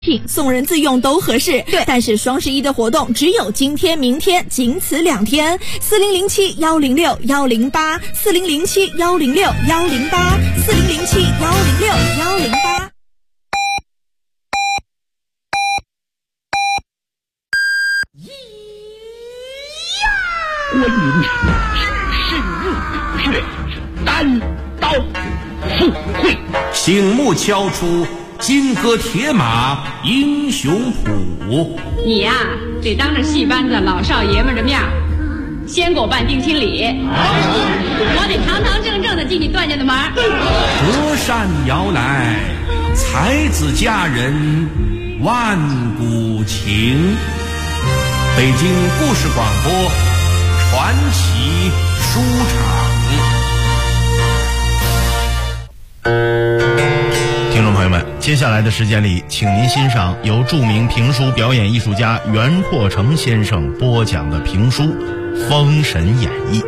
品送人自用都合适，对。但是双11的活动只有今天、明天，仅此2天。4007-106-108，4007-106-108，4007-106-108。 关云至深入骨血，单刀赴会， 醒目敲出金戈铁马英雄谱。 你呀，得当着戏班子老少爷们的面先给我办定亲礼，我得堂堂正正的进你段家的门。 隔山遥来，才子佳人万古情。北京故事广播传奇书场。 听众朋友们，接下来的时间里，请您欣赏由著名评书表演艺术家袁阔成先生播讲的评书《封神演义》。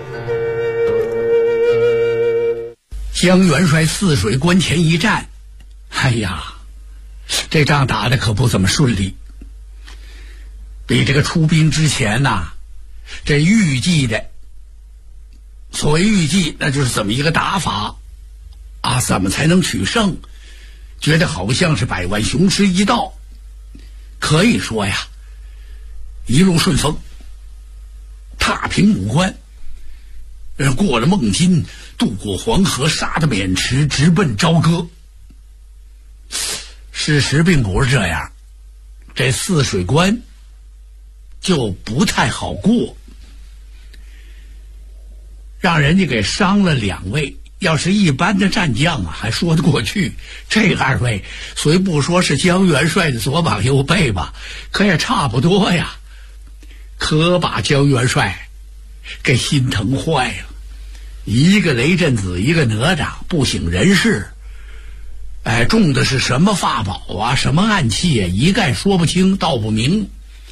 江元帅泗水关前一战，哎呀，这仗打得可不怎么顺利。比这个出兵之前呐，这预计的，所谓预计，那就是怎么一个打法啊，怎么才能取胜，觉得好像是百万雄师一到，可以说呀，一路顺风，踏平五关，过了孟津，渡过黄河，杀得渑池，直奔朝歌。事实并不是这样，这泗水关就不太好过，让人家给伤了2位。要是一般的战将啊，还说得过去。这2位虽不说是江元帅的左膀右臂吧，可也差不多呀。可把江元帅给心疼坏了。一个雷震子，一个哪吒，不省人事。中的是什么法宝啊，什么暗器啊，一概说不清道不明。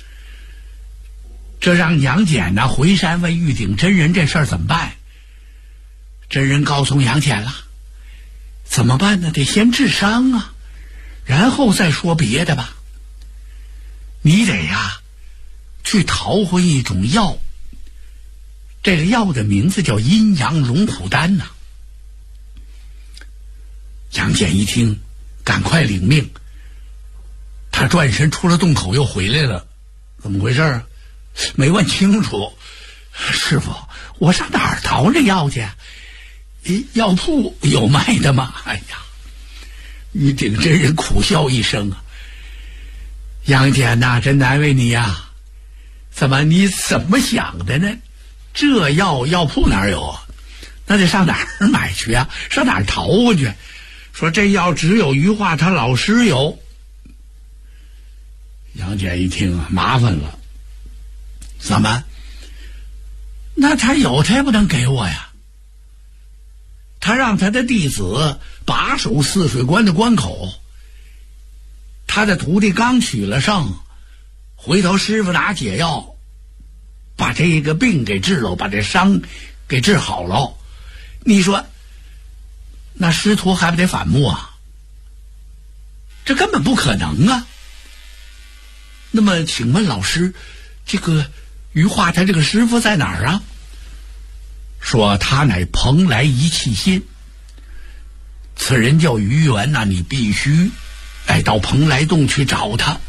这让杨戬呢回山问玉鼎真人这事儿怎么办？真人告诉杨戬了，怎么办呢？得先治伤啊，然后再说别的吧。你得呀去淘回一种药，这个药的名字叫阴阳龙虎丹呐。杨戬一听，赶快领命。他转身出了洞口又回来了，怎么回事啊？没问清楚。师傅，我上哪儿淘这药去？药铺有卖的吗？哎呀，玉鼎真人苦笑一声啊，杨戬呐，真难为你呀。你怎么想的呢？这药铺哪儿有啊？那得上哪儿买去啊？上哪儿淘回去？说这药只有余化他老师有。杨戬一听啊，麻烦了。怎么？那他有，他也不能给我呀。他让他的弟子把守泗水关的关口，他的徒弟刚取了胜，回头师傅拿解药把这个病给治了，把这伤给治好了。你说那师徒还不得反目啊？这根本不可能啊。那么请问老师，这个余化他这个师傅在哪儿啊？说他乃蓬莱一气心，此人叫余元呐，你必须到蓬莱洞去找他。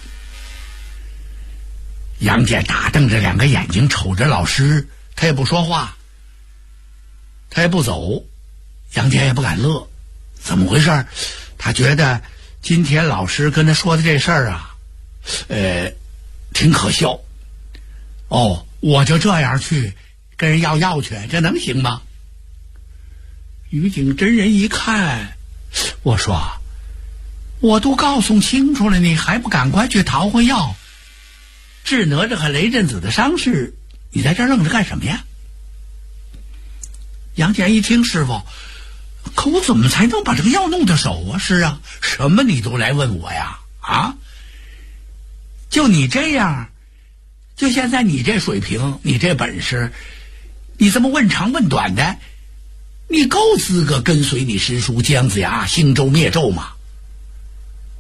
杨戬打瞪着2个眼睛瞅着老师，他也不说话，他也不走。杨戬也不敢乐，怎么回事？他觉得今天老师跟他说的这事儿啊，挺可笑。我就这样去跟人要药去，这能行吗？玉鼎真人一看，我说我都告诉清楚了，你还不赶快去淘回药，治哪吒和雷震子的伤势，你在这儿愣着干什么呀？杨戬一听，师傅，可我怎么才能把这个药弄到手啊？是啊，什么你都来问我呀？啊，就你这样，就现在你这水平，你这本事，你这么问长问短的，你够资格跟随你师叔姜子牙兴周灭纣吗？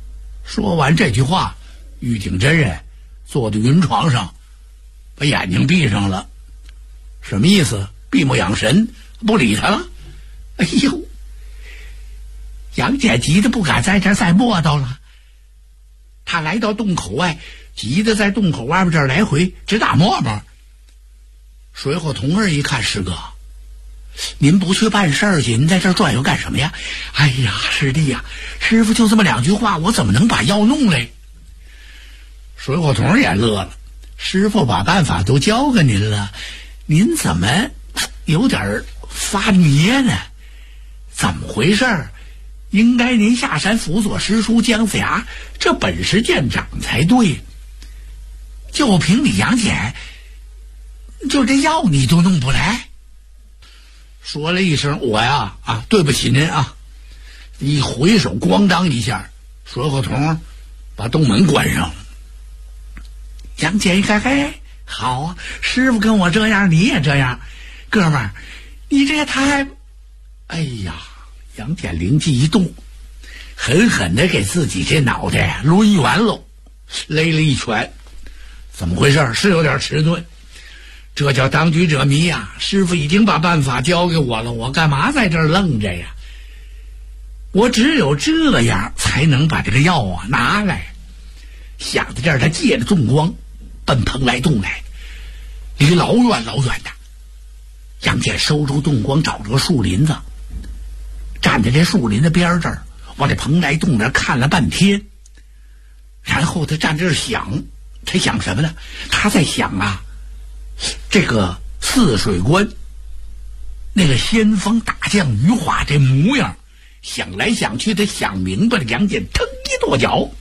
说完这句话，玉鼎真人坐在云床上，把眼睛闭上了。什么意思？闭目养神，不理他了。哎呦，杨戬急得不敢在这儿再磨叨了。他来到洞口外，急得在洞口外面这儿来回直打沫沫。水火童儿一看，师哥，您不去办事儿去，您在这儿转悠干什么呀？哎呀，师弟呀，师傅就这么2句话，我怎么能把药弄来？水火童也乐了，师傅把办法都教给您了，您怎么有点发捏呢？怎么回事？应该您下山辅佐师叔姜子牙，这本事见长才对。就凭你杨戬，就这药你都弄不来。说了一声我呀对不起您啊，一回手咣当一下，水火童把洞门关上了。杨戬一看，嘿，好啊，师傅跟我这样你也这样，哥们儿你这太……哎呀，杨戬灵机一动，狠狠地给自己这脑袋抡圆喽，勒了一拳。怎么回事？是有点迟钝，这叫当局者迷呀！师傅已经把办法教给我了，我干嘛在这儿愣着呀？我只有这样才能把这个药拿来。想到这儿，他借着纵光奔蓬莱洞来，离老远老远的。杨戬收住洞光，找着个树林子，站在这树林的边这儿，往这蓬莱洞那看了半天。然后他站这儿想，他想什么呢？他在想这个泗水关那个先锋大将余华这模样，想来想去，他想明白了。杨戬腾一跺脚，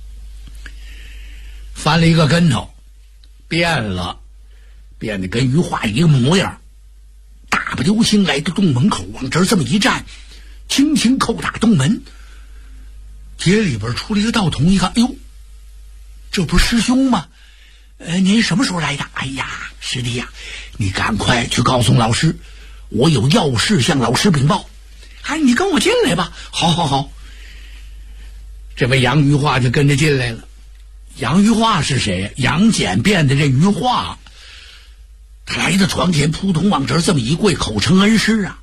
翻了一个跟头，变了，变得跟余华一个模样，大步流星来到洞门口，往这儿这么一站，轻轻叩打洞门。街里边出了一个道童，一看，哎呦，这不是师兄吗？您什么时候来的？哎呀，师弟呀，你赶快去告诉老师，我有要事向老师禀报。哎，你跟我进来吧。好好好。这位杨余化就跟着进来了。杨余化是谁？杨戬变的这余化。他来到床前，扑通往这儿这么一跪，口称恩师啊。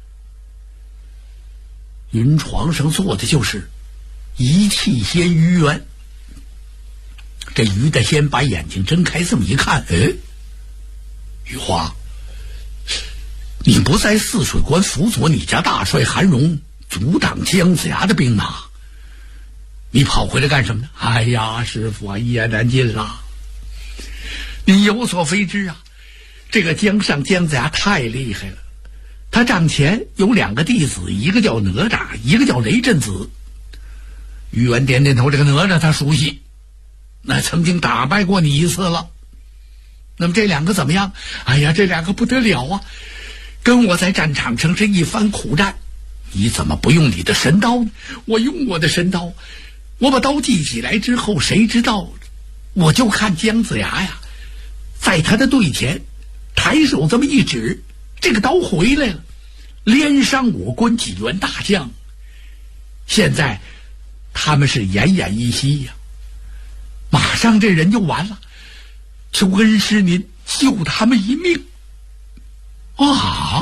云床上坐的就是一气仙于元。这于大仙把眼睛睁开，这么一看，余华，你不在泗水关辅佐你家大帅韩荣，阻挡姜子牙的兵马，你跑回来干什么呢？哎呀，师傅一言难尽了。你有所非知啊，这个姜尚姜子牙太厉害了，他帐前有2个弟子，一个叫哪吒，一个叫雷震子。于元点点头，这个哪吒他熟悉，那曾经打败过你一次了。那么这2个怎么样？哎呀，这2个不得了啊，跟我在战场上是一番苦战。你怎么不用你的神刀呢？我用我的神刀，我把刀记起来之后，谁知道我就看姜子牙呀，在他的队前抬手这么一指，这个刀回来了，连伤我关几员大将。现在他们是奄奄一息呀，马上这人就完了，求恩师您救他们一命啊！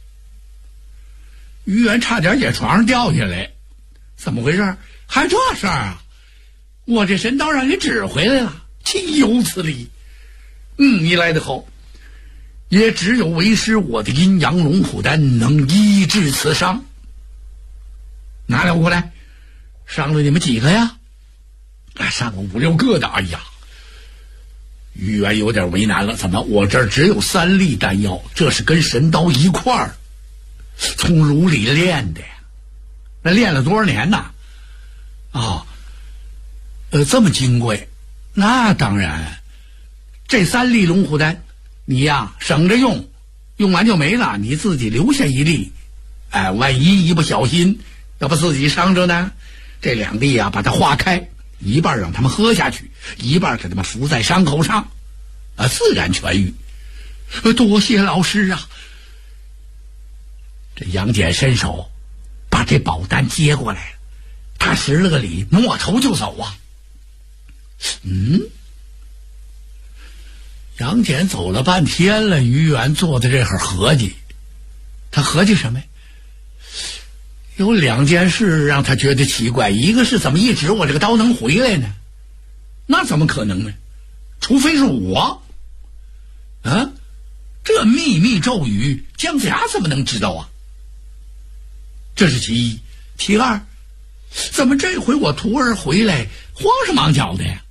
于元差点也床上掉下来，怎么回事？还这事儿啊？我这神刀让你指回来了，岂有此理！你来得好，也只有为师我的阴阳龙虎丹能医治此伤。拿了过来，伤了你们几个呀？上了5、6个的。哎呀，于元有点为难了，怎么我这儿只有3粒丹药，这是跟神刀一块儿从炉里炼的呀？那练了多少年呢？这么金贵，那当然。这3粒龙虎丹你呀省着用，用完就没了，你自己留下1粒，万一一不小心要把自己伤着呢？这2粒啊把它化开，一半让他们喝下去，一半给他们敷在伤口上，自然痊愈。多谢老师啊！这杨戬伸手把这宝丹接过来了， 他施了个礼，摸头就走啊。杨戬走了半天了，于元坐在这会儿合计，他合计什么呀？有2件事让他觉得奇怪，一个是怎么一直我这个刀能回来呢？那怎么可能呢？除非是我啊，这秘密咒语姜子牙怎么能知道啊？这是其一。其二，怎么这回我徒儿回来慌手忙脚的呀？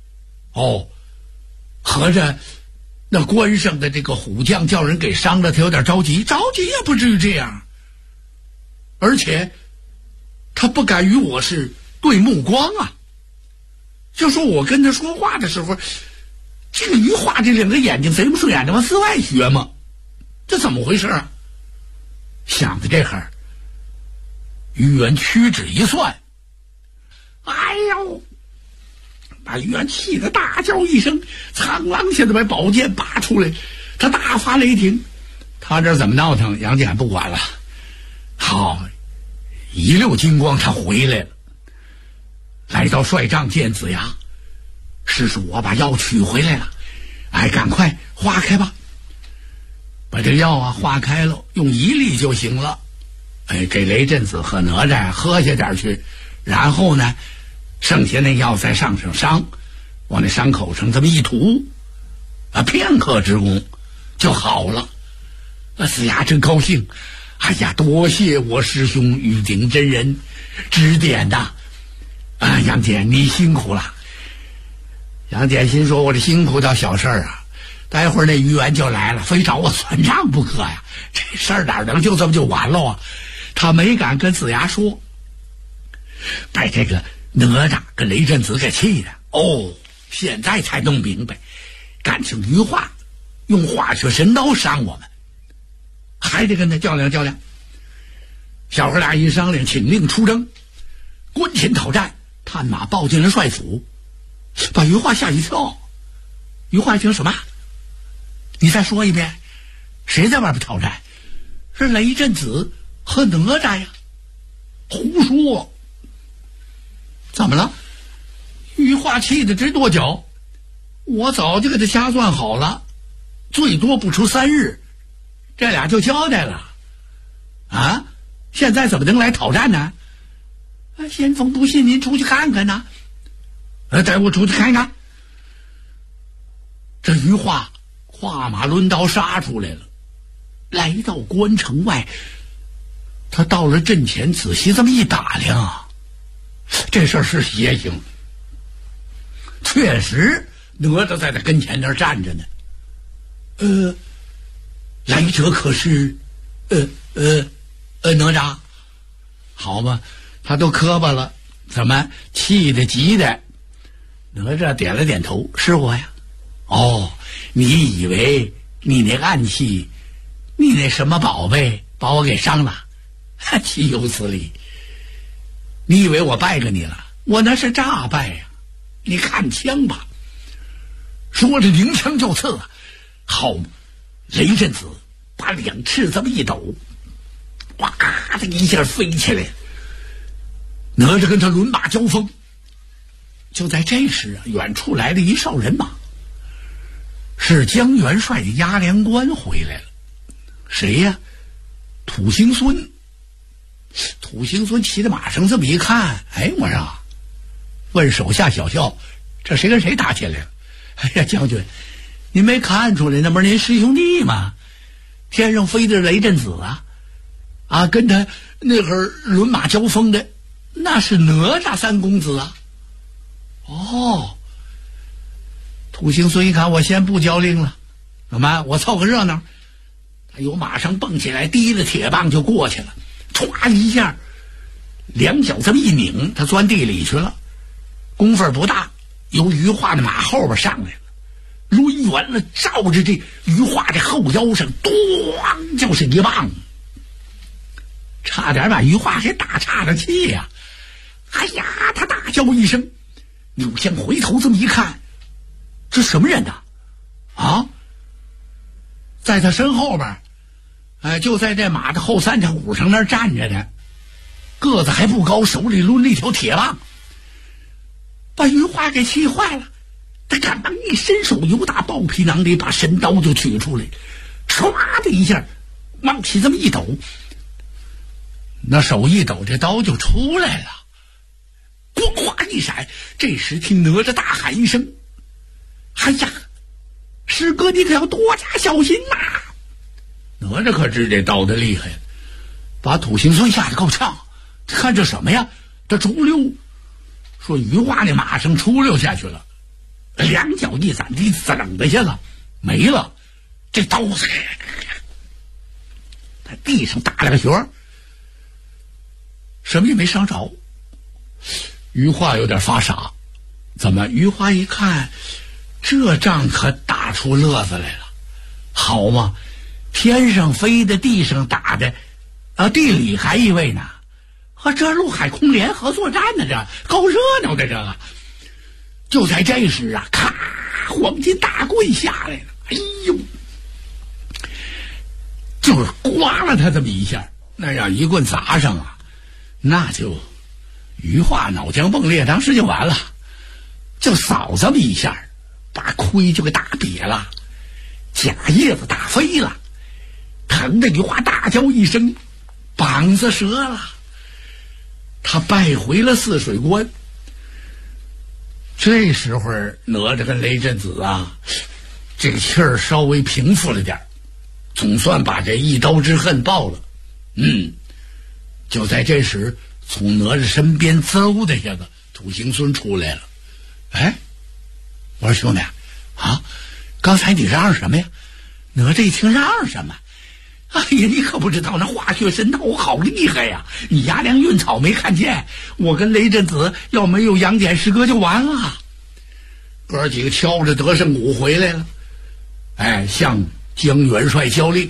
合着那关上的这个虎将叫人给伤了，他有点着急也不至于这样。而且他不敢与我是对目光啊，就说我跟他说话的时候，这个于化这2个眼睛贼不顺眼的往四外学嘛，这怎么回事啊？想到这会儿，于元屈指一算，哎呦，把于元气得大叫一声，苍啷下子把宝剑拔出来，他大发雷霆。他这怎么闹腾，杨戬不管了。好，一溜金光他回来了，来到帅帐见子牙。师叔，我把药取回来了，赶快化开吧。把这药化开了，用1粒就行了。给雷震子和哪吒喝下点去，然后呢，剩下那药再上伤，往那伤口上这么一涂，片刻之功就好了。子牙真高兴，哎呀，多谢我师兄玉鼎真人指点呐！杨戬你辛苦了。杨戬心说，我这辛苦倒小事啊，待会儿那于元就来了，非找我算账不可呀，这事儿哪能就这么就完了啊？他没敢跟子牙说，把这个哪吒跟雷震子给气的。现在才弄明白，感情于化用化学神刀伤我们，还得跟他较量较量。小伙俩一商量，请令出征，关前讨战，探马报进了帅府，把于化吓一跳。于化一听什么？你再说一遍，谁在外边讨战？是雷震子和哪吒呀。胡说！怎么了？于化气得直跺脚，我早就给他瞎算好了，最多不出3日，这俩就交代了啊！现在怎么能来讨战呢？先锋不信您出去看看呢。带我出去看看。这于化跨马抡刀杀出来了，来到关城外，他到了阵前仔细这么一打量，这事儿是邪性。确实哪吒在他跟前那儿站着呢。来者可是哪吒？好嘛，他都磕巴了，怎么气得急的？哪吒点了点头，是我呀。你以为你那暗器，你那什么宝贝把我给伤了？岂有此理！你以为我败给你了？我那是诈败呀！你看枪吧。说着迎枪就刺。好，雷震子把2翅这么一抖，哇的一下飞起来，哪吒跟他抡马交锋。就在这时远处来了一哨人马，是姜元帅的押粮官回来了。谁呀？土行孙。土行孙骑在马上这么一看，我说，问手下小校，这谁跟谁打起来了？将军，您没看出来那不是您师兄弟吗？天上飞的是雷震子啊，跟他那会儿抡马交锋的那是哪吒3公子啊。土行孙一看，我先不交令了，怎么我凑个热闹？他由马上蹦起来，提了铁棒就过去了，歘一下，2脚这么一拧，他钻地里去了。功夫不大，由于化的马后边上来了，抡圆了照着这于化的后腰上，咣就是一棒，差点把于化给打岔了气呀！哎呀，他大叫一声，扭向回头这么一看，这什么人呢？在他身后边，就在这马的后3条骨上那儿站着呢。 个子还不高，手里抡了一条铁棒，把于化给气坏了。他赶忙一伸手，由打包皮囊里把神刀就取出来，唰的一下往起这么一抖，那手一抖，这刀就出来了，咣哗一闪。这时听哪吒大喊一声：“哎呀，师哥你可要多加小心呐！”哪吒可知这刀的厉害，把土行孙吓得够呛。看这什么呀？这出溜，说于化那马上出溜下去了，两脚一闪，地噌的下了，没了。这刀在地上打了个旋，什么也没伤着。于化有点发傻，怎么？于化一看，这仗可打出乐子来了，好嘛，天上飞的，地上打的，地里还一位呢，和这陆海空联合作战呢，这够热闹的。这个就在这时啊，咔，黄金大棍下来了，哎呦，就是刮了他这么一下，那要一棍砸上啊，那就于化脑浆迸裂，当时就完了，就扫这么一下，把盔就给打瘪了，甲叶子打飞了，疼的于化大叫一声，膀子折了，他败回了泗水关。这时候哪吒跟雷震子啊，这个气儿稍微平复了点，总算把这一刀之恨报了。就在这时，从哪吒身边嗖的下个土行孙出来了。哎，我说兄弟啊，刚才你嚷嚷什么呀？哪吒一听嚷嚷什么，哎呀，你可不知道那化血神刀好厉害呀！你牙梁运草没看见？我跟雷震子要没有杨戬师哥就完了。哥几个敲着得胜鼓回来了，哎，向江元帅交令。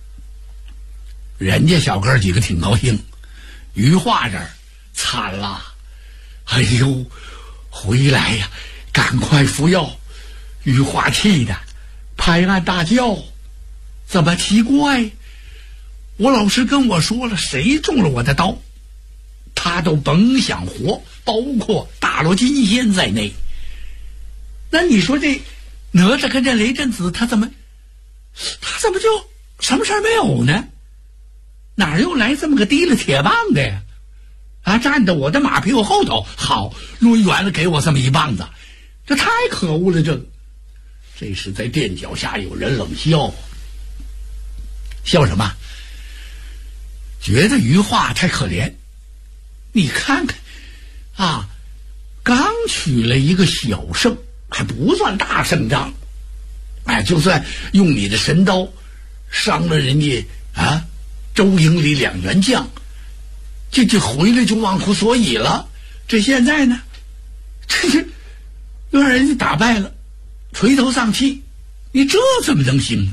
人家小哥几个挺高兴，于化这儿惨了，哎呦，回来呀，赶快服药！于化气的拍案大叫：“怎么奇怪？我老师跟我说了，谁中了我的刀，他都甭想活，包括大罗金仙在内。那你说这哪吒跟这雷震子，他怎么就什么事儿没有呢？哪又来这么个提了铁棒的呀？啊，站在我的马屁股后头，好抡圆了给我这么一棒子，这太可恶了！这时在垫脚下有人冷笑，笑什么？觉得于化太可怜。你看看啊，刚取了一个小胜，还不算大胜仗，哎，就算用你的神刀伤了人家啊周营里2员将，这回来就忘乎所以了。这现在呢，这是又让人家打败了，垂头丧气，你这怎么能行？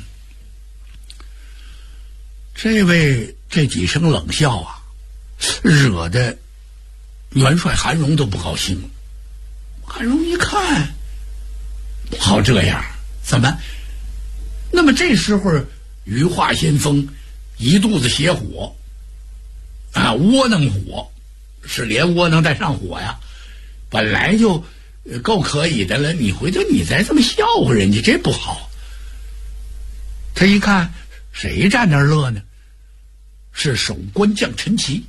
这几声冷笑啊，惹得元帅韩荣都不高兴了。韩荣一看，不好这样，怎么？那么这时候于化先锋一肚子邪火啊，窝囊火，是连窝囊带上火呀，本来就够可以的了，你回头你再这么笑话人家，这不好。他一看谁站那儿乐呢？是守关将陈奇。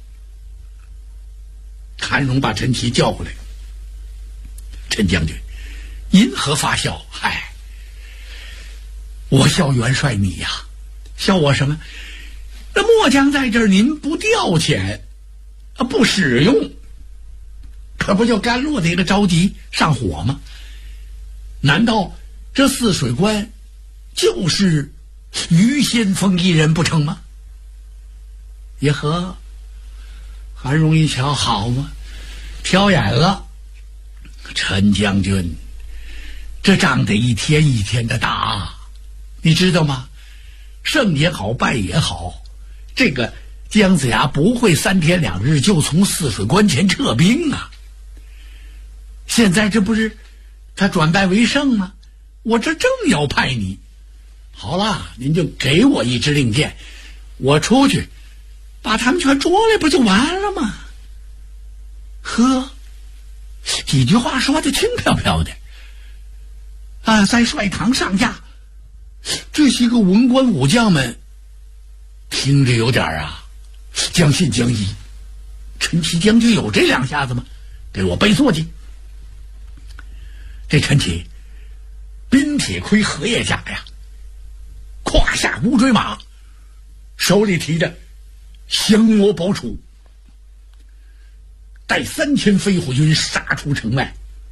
韩荣把陈奇叫过来，陈将军因何发笑？嗨，我笑元帅你呀，笑我什么？那末将在这儿，您不调遣不使用，可不就甘落的一个着急上火吗？难道这泗水关就是于先锋一人不成吗？也和韩荣一瞧，好嘛，挑眼了。陈将军，这仗得一天一天的打，你知道吗？胜也好，败也好，这个姜子牙不会3天2日就从泗水关前撤兵啊。现在这不是他转败为胜吗？我这正要派你，好了，您就给我一支令箭，我出去把他们全捉来不就完了吗？呵，几句话说的轻飘飘的啊，在帅堂上架，这些个文官武将们听着有点将信将疑。陈琦将军有这两下子吗？给我背坐骑。这陈琦冰铁盔荷叶甲呀，胯下乌骓马，手里提着降魔宝杵，带3000飞虎军杀出城外，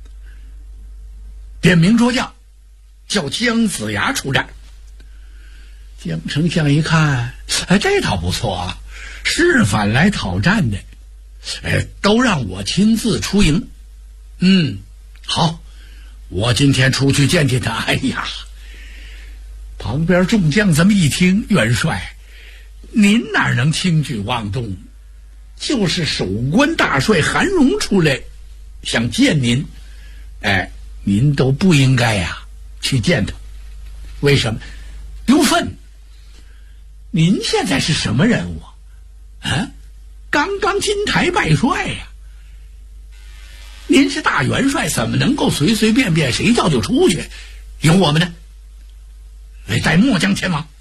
点名捉将，叫姜子牙出战。姜丞相一看，这倒不错啊，是反来讨战的，都让我亲自出营。好，我今天出去见见他。哎呀，旁边众将这么一听，元帅，您哪能轻举妄动？就是守关大帅韩荣出来想见您，您都不应该去见他。为什么？丢份。您现在是什么人物啊？刚刚金台拜帅呀！您是大元帅，怎么能够随随便便谁叫就出去？有我们的，带末将前往。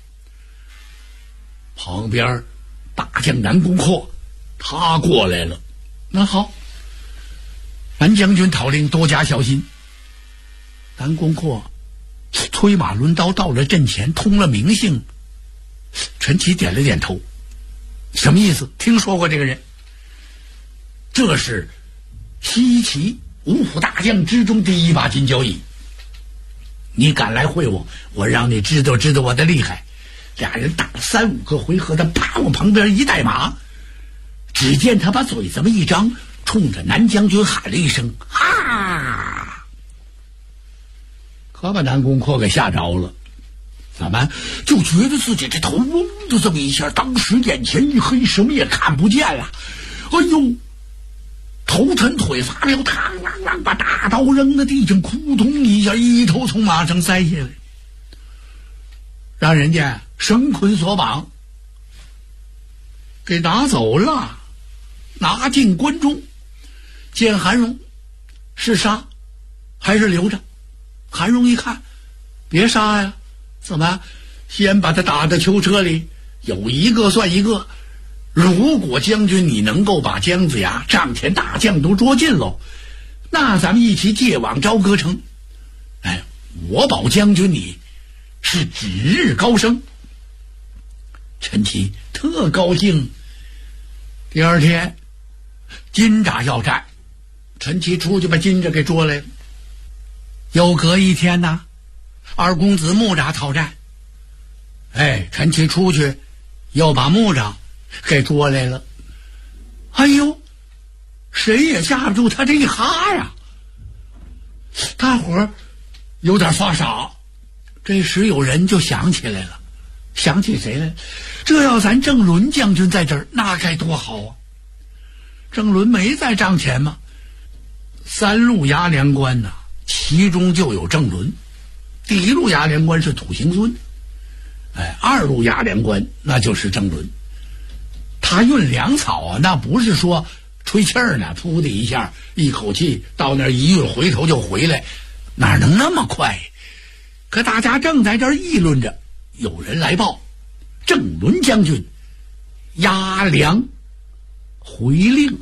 旁边大将南宫阔他过来了。那好，南将军讨令多加小心。南宫阔催马抡刀到了阵前，通了名姓。陈琦点了点头，什么意思？听说过这个人，这是西岐五虎大将之中第一把金交椅。你敢来会我，我让你知道知道我的厉害。俩人打了3、5个回合，他啪往旁边一带马，只见他把嘴这么一张，冲着南将军喊了一声哈，可把南宫阔给吓着了。怎么就觉得自己这头嗡的这么一下，当时眼前一黑，什么也看不见了。哎呦，头抻腿发溜，嘡啷啷把大刀扔在地上，扑通一下一头从马上栽下来，让人家绳捆索绑给拿走了，拿进关中。见韩荣，是杀还是留着？韩荣一看，别杀呀，怎么先把他打到囚车里，有一个算一个。如果将军你能够把姜子牙帐前大将都捉尽喽，那咱们一起借往朝歌城。我保将军你是指日高升。陈琦特高兴。第二天金吒要战，陈琦出去把金吒给捉来了。又隔一天呢，二公子木吒讨战，陈琦出去又把木吒给捉来了。哎呦，谁也架不住他这一哈呀！大伙儿有点发傻。这时有人就想起来了，想起谁来？这要咱郑伦将军在这儿，那该多好啊！郑伦没在帐前吗？3路牙连关呐，其中就有郑伦。第1路牙连关是土行孙，2路牙连关那就是郑伦。他运粮草啊，那不是说吹气儿呢，噗的一下一口气到那儿一运，回头就回来，哪能那么快？可大家正在这儿议论着，有人来报，郑伦将军押粮回令。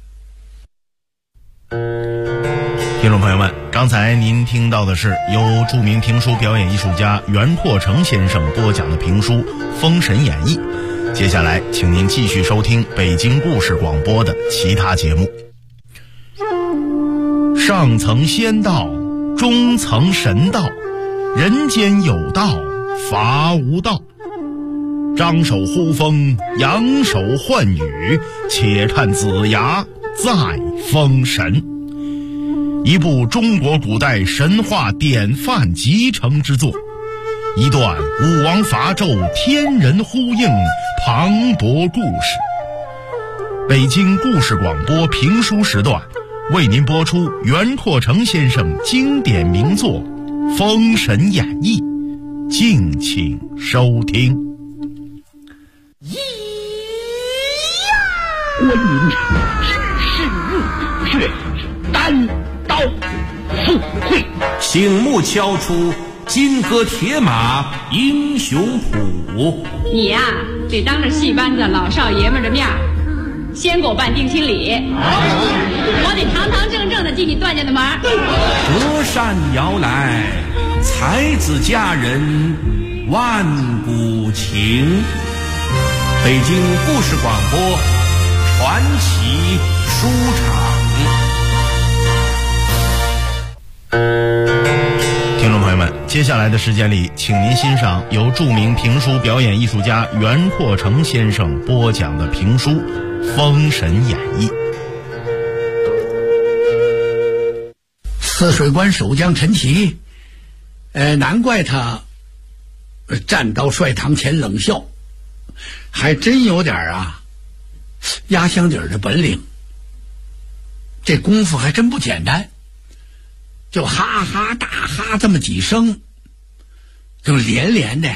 听众朋友们，刚才您听到的是由著名评书表演艺术家袁阔成先生播讲的评书《封神演义》。接下来请您继续收听北京故事广播的其他节目。上层仙道，中层神道，人间有道，法无道。张手呼风，扬手唤雨，且看子牙再封神。一部中国古代神话典范集成之作，一段武王伐纣天人呼应磅礴故事。北京故事广播评书时段为您播出袁阔成先生经典名作《封神演义》，敬请收听。 观音只是入血，单刀赴会。 醒目敲出金戈铁马英雄谱。 你呀，得当着戏班子老少爷们的面先给我办定亲礼，我得堂堂正正的进你段家的门。 隔山遥来，才子佳人万古情。北京故事广播传奇书场。 听众朋友们，接下来的时间里，请您欣赏由著名评书表演艺术家袁阔成先生播讲的评书《封神演义》。 泗水关守将陈奇，难怪他站到帅堂前冷笑，还真有点压箱底儿的本领。这功夫还真不简单，就哈哈大哈这么几声，就连连的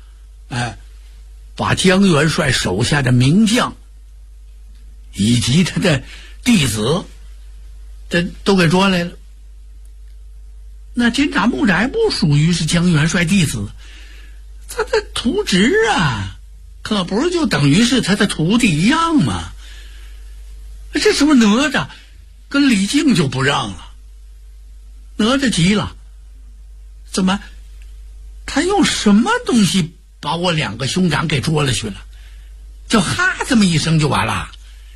把江元帅手下的名将以及他的弟子这都给捉来了。那金吒木吒不属于是江元帅弟子，他的徒侄可不是就等于是他的徒弟一样吗？这时候哪吒跟李靖就不让了。哪吒急了，怎么他用什么东西把我两个兄长给捉了去了？就哈这么一声就完了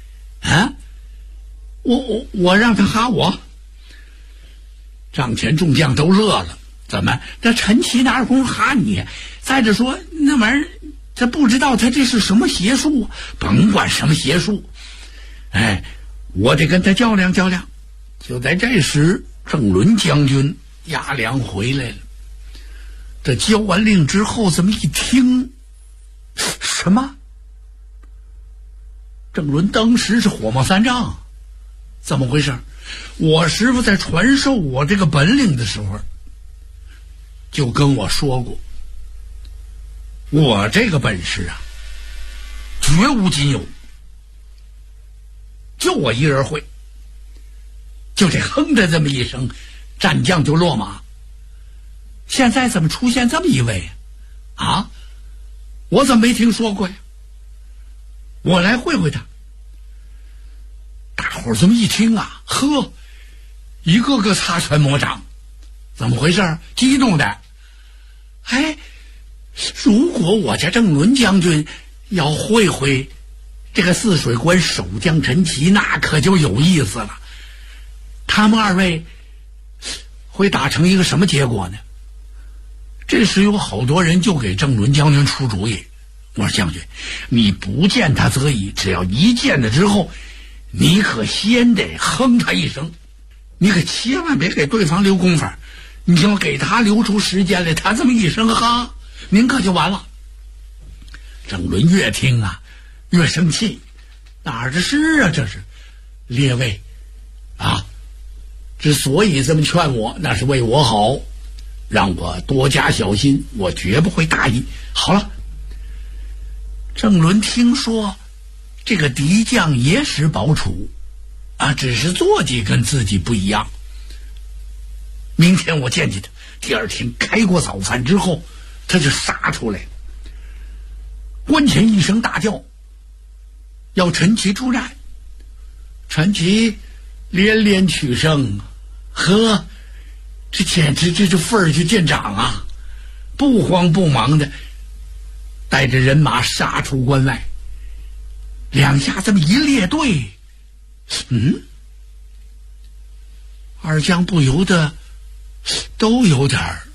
我让他哈我。帐前众将都乐了，怎么这陈奇哪有功夫哈你？再者说那玩意儿他不知道他这是什么邪术，甭管什么邪术，我得跟他较量较量。就在这时，郑伦将军押粮回来了。这交完令之后，这么一听，什么？郑伦当时是火冒三丈，怎么回事？我师父在传授我这个本领的时候，就跟我说过，我这个本事绝无仅有，就我一人会。就这哼的这么一声，战将就落马。现在怎么出现这么一位我怎么没听说过呀？我来会会他。大伙儿这么一听呵，一个个擦拳魔掌，怎么回事？激动的。如果我家郑伦将军要会会这个泗水关守将陈奇，那可就有意思了。他们二位会打成一个什么结果呢？这时有好多人就给郑伦将军出主意。我说将军，你不见他则已，只要一见了之后，你可先得哼他一声，你可千万别给对方留功夫，你要给他留出时间来，他这么一声哈，您可就完了。郑伦越听越生气，哪儿的事这是？列位之所以这么劝我，那是为我好，让我多加小心，我绝不会大意。好了，郑伦听说这个敌将野史宝楚只是坐骑跟自己不一样，明天我见见他。第二天开过早饭之后，他就杀出来，关前一声大叫，要陈奇出战。陈奇连连取胜，呵，这简直这份儿就见长不慌不忙的带着人马杀出关外。两下这么一列队，二将不由得都有点